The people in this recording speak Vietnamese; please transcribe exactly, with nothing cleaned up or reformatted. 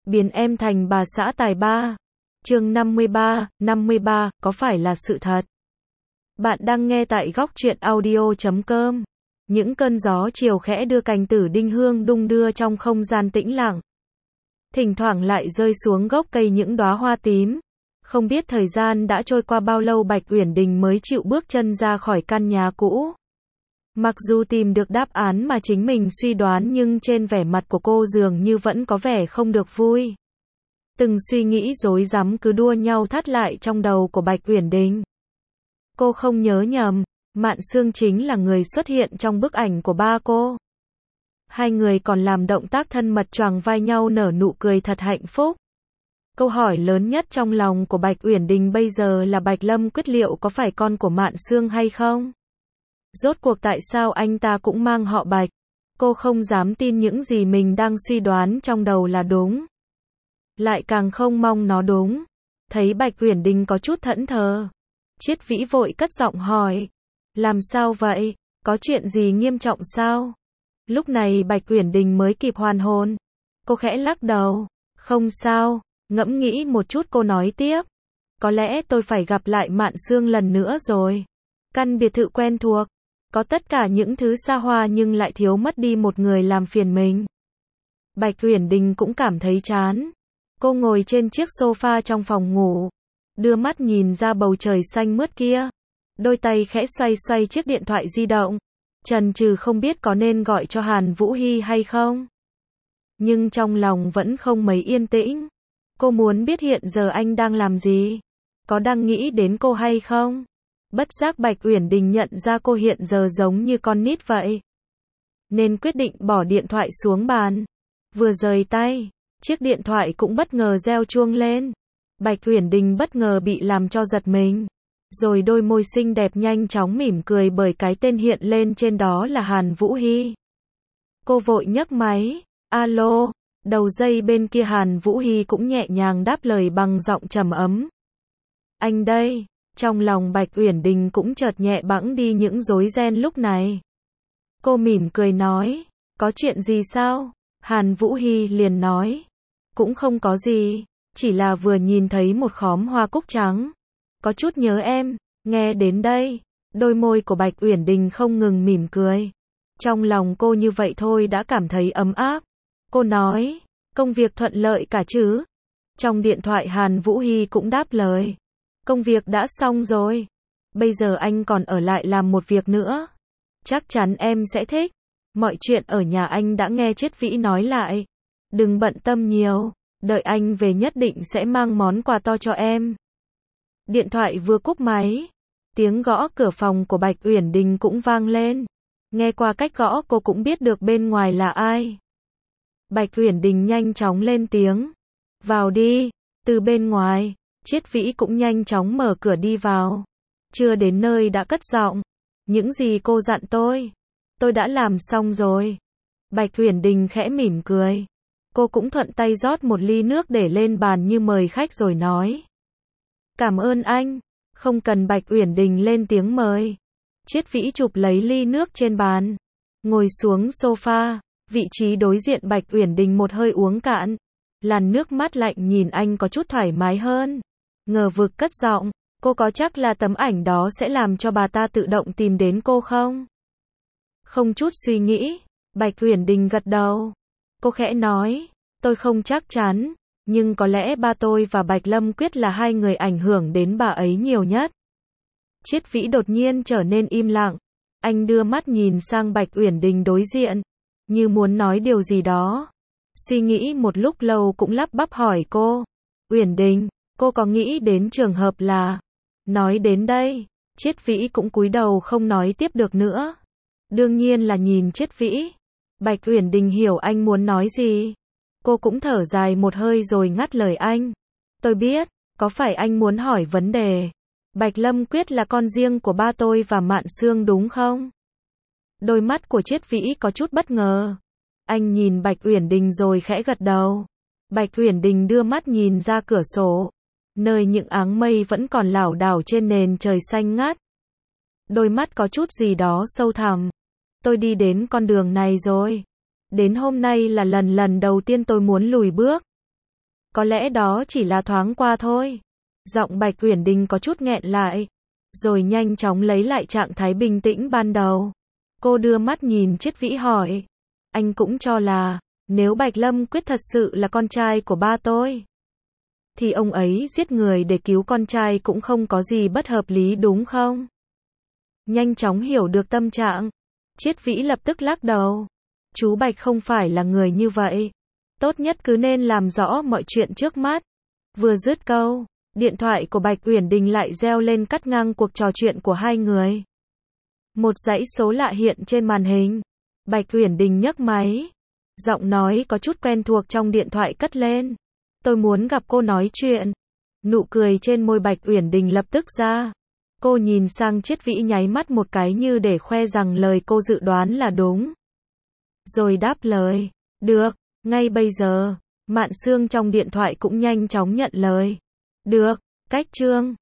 biến em thành bà xã tài ba. Chương năm mươi ba, năm mươi ba, có phải là sự thật? Bạn đang nghe tại góc truyện audio chấm com. Những cơn gió chiều khẽ đưa cành tử đinh hương đung đưa trong không gian tĩnh lặng. Thỉnh thoảng lại rơi xuống gốc cây những đóa hoa tím. Không biết thời gian đã trôi qua bao lâu Bạch Uyển Đình mới chịu bước chân ra khỏi căn nhà cũ. Mặc dù tìm được đáp án mà chính mình suy đoán nhưng trên vẻ mặt của cô dường như vẫn có vẻ không được vui. Từng suy nghĩ rối rắm cứ đua nhau thắt lại trong đầu của Bạch Uyển Đình. Cô không nhớ nhầm, Mạn Sương chính là người xuất hiện trong bức ảnh của ba cô. Hai người còn làm động tác thân mật choàng vai nhau nở nụ cười thật hạnh phúc. Câu hỏi lớn nhất trong lòng của Bạch Uyển Đình bây giờ là Bạch Lâm Quyết liệu có phải con của Mạn Sương hay không? Rốt cuộc tại sao anh ta cũng mang họ Bạch? Cô không dám tin những gì mình đang suy đoán trong đầu là đúng. Lại càng không mong nó đúng. Thấy Bạch Uyển Đình có chút thẫn thờ. Triết Vĩ vội cất giọng hỏi. Làm sao vậy? Có chuyện gì nghiêm trọng sao? Lúc này Bạch Uyển Đình mới kịp hoàn hồn. Cô khẽ lắc đầu. Không sao. Ngẫm nghĩ một chút cô nói tiếp. Có lẽ tôi phải gặp lại Mạn Sương lần nữa rồi. Căn biệt thự quen thuộc. Có tất cả những thứ xa hoa nhưng lại thiếu mất đi một người làm phiền mình. Bạch Uyển Đình cũng cảm thấy chán. Cô ngồi trên chiếc sofa trong phòng ngủ. Đưa mắt nhìn ra bầu trời xanh mướt kia. Đôi tay khẽ xoay xoay chiếc điện thoại di động. Chần chừ không biết có nên gọi cho Hàn Vũ Hy hay không. Nhưng trong lòng vẫn không mấy yên tĩnh. Cô muốn biết hiện giờ anh đang làm gì. Có đang nghĩ đến cô hay không? Bất giác Bạch Uyển Đình nhận ra cô hiện giờ giống như con nít vậy. Nên quyết định bỏ điện thoại xuống bàn. Vừa rời tay, chiếc điện thoại cũng bất ngờ reo chuông lên. Bạch Uyển Đình bất ngờ bị làm cho giật mình. Rồi đôi môi xinh đẹp nhanh chóng mỉm cười bởi cái tên hiện lên trên đó là Hàn Vũ Hy. Cô vội nhấc máy. Alo. Đầu dây bên kia Hàn Vũ Hy cũng nhẹ nhàng đáp lời bằng giọng trầm ấm. Anh đây. Trong lòng Bạch Uyển Đình cũng chợt nhẹ bẵng đi những rối ren lúc này. Cô mỉm cười nói. Có chuyện gì sao? Hàn Vũ Hy liền nói. Cũng không có gì. Chỉ là vừa nhìn thấy một khóm hoa cúc trắng. Có chút nhớ em. Nghe đến đây. Đôi môi của Bạch Uyển Đình không ngừng mỉm cười. Trong lòng cô như vậy thôi đã cảm thấy ấm áp. Cô nói. Công việc thuận lợi cả chứ? Trong điện thoại Hàn Vũ Hy cũng đáp lời. Công việc đã xong rồi. Bây giờ anh còn ở lại làm một việc nữa. Chắc chắn em sẽ thích. Mọi chuyện ở nhà anh đã nghe Triết Vĩ nói lại. Đừng bận tâm nhiều. Đợi anh về nhất định sẽ mang món quà to cho em. Điện thoại vừa cúp máy. Tiếng gõ cửa phòng của Bạch Uyển Đình cũng vang lên. Nghe qua cách gõ cô cũng biết được bên ngoài là ai. Bạch Uyển Đình nhanh chóng lên tiếng. Vào đi. Từ bên ngoài. Triết Vĩ cũng nhanh chóng mở cửa đi vào. Chưa đến nơi đã cất giọng. Những gì cô dặn tôi. Tôi đã làm xong rồi. Bạch Uyển Đình khẽ mỉm cười. Cô cũng thuận tay rót một ly nước để lên bàn như mời khách rồi nói. Cảm ơn anh. Không cần Bạch Uyển Đình lên tiếng mời. Triết Vĩ chụp lấy ly nước trên bàn. Ngồi xuống sofa. Vị trí đối diện Bạch Uyển Đình một hơi uống cạn. Làn nước mát lạnh nhìn anh có chút thoải mái hơn. Ngờ vực cất giọng. Cô có chắc là tấm ảnh đó sẽ làm cho bà ta tự động tìm đến cô không? Không chút suy nghĩ. Bạch Uyển Đình gật đầu. Cô khẽ nói. Tôi không chắc chắn. Nhưng có lẽ ba tôi và Bạch Lâm Quyết là hai người ảnh hưởng đến bà ấy nhiều nhất. Triết Vĩ đột nhiên trở nên im lặng. Anh đưa mắt nhìn sang Bạch Uyển Đình đối diện. Như muốn nói điều gì đó. Suy nghĩ một lúc lâu cũng lắp bắp hỏi cô. Uyển Đình, cô có nghĩ đến trường hợp là... Nói đến đây, Triết Vĩ cũng cúi đầu không nói tiếp được nữa. Đương nhiên là nhìn Triết Vĩ. Bạch Uyển Đình hiểu anh muốn nói gì. Cô cũng thở dài một hơi rồi ngắt lời anh. Tôi biết, có phải anh muốn hỏi vấn đề. Bạch Lâm Quyết là con riêng của ba tôi và Mạn Sương đúng không? Đôi mắt của Triết Vĩ có chút bất ngờ. Anh nhìn Bạch Uyển Đình rồi khẽ gật đầu. Bạch Uyển Đình đưa mắt nhìn ra cửa sổ. Nơi những áng mây vẫn còn lảo đảo trên nền trời xanh ngát. Đôi mắt có chút gì đó sâu thẳm. Tôi đi đến con đường này rồi. Đến hôm nay là lần lần đầu tiên tôi muốn lùi bước. Có lẽ đó chỉ là thoáng qua thôi. Giọng Bạch Uyển Đình có chút nghẹn lại, rồi nhanh chóng lấy lại trạng thái bình tĩnh ban đầu. Cô đưa mắt nhìn Triết Vĩ hỏi, anh cũng cho là, nếu Bạch Lâm Quyết thật sự là con trai của ba tôi, thì ông ấy giết người để cứu con trai cũng không có gì bất hợp lý đúng không? Nhanh chóng hiểu được tâm trạng, Triết Vĩ lập tức lắc đầu. Chú Bạch không phải là người như vậy. Tốt nhất cứ nên làm rõ mọi chuyện trước mắt. Vừa dứt câu, điện thoại của Bạch Uyển Đình lại reo lên cắt ngang cuộc trò chuyện của hai người. Một dãy số lạ hiện trên màn hình. Bạch Uyển Đình nhấc máy. Giọng nói có chút quen thuộc trong điện thoại cất lên. Tôi muốn gặp cô nói chuyện. Nụ cười trên môi Bạch Uyển Đình lập tức ra. Cô nhìn sang Triết Vĩ nháy mắt một cái như để khoe rằng lời cô dự đoán là đúng. Rồi đáp lời. Được, ngay bây giờ. Mạn Sương trong điện thoại cũng nhanh chóng nhận lời. Được, cách chương.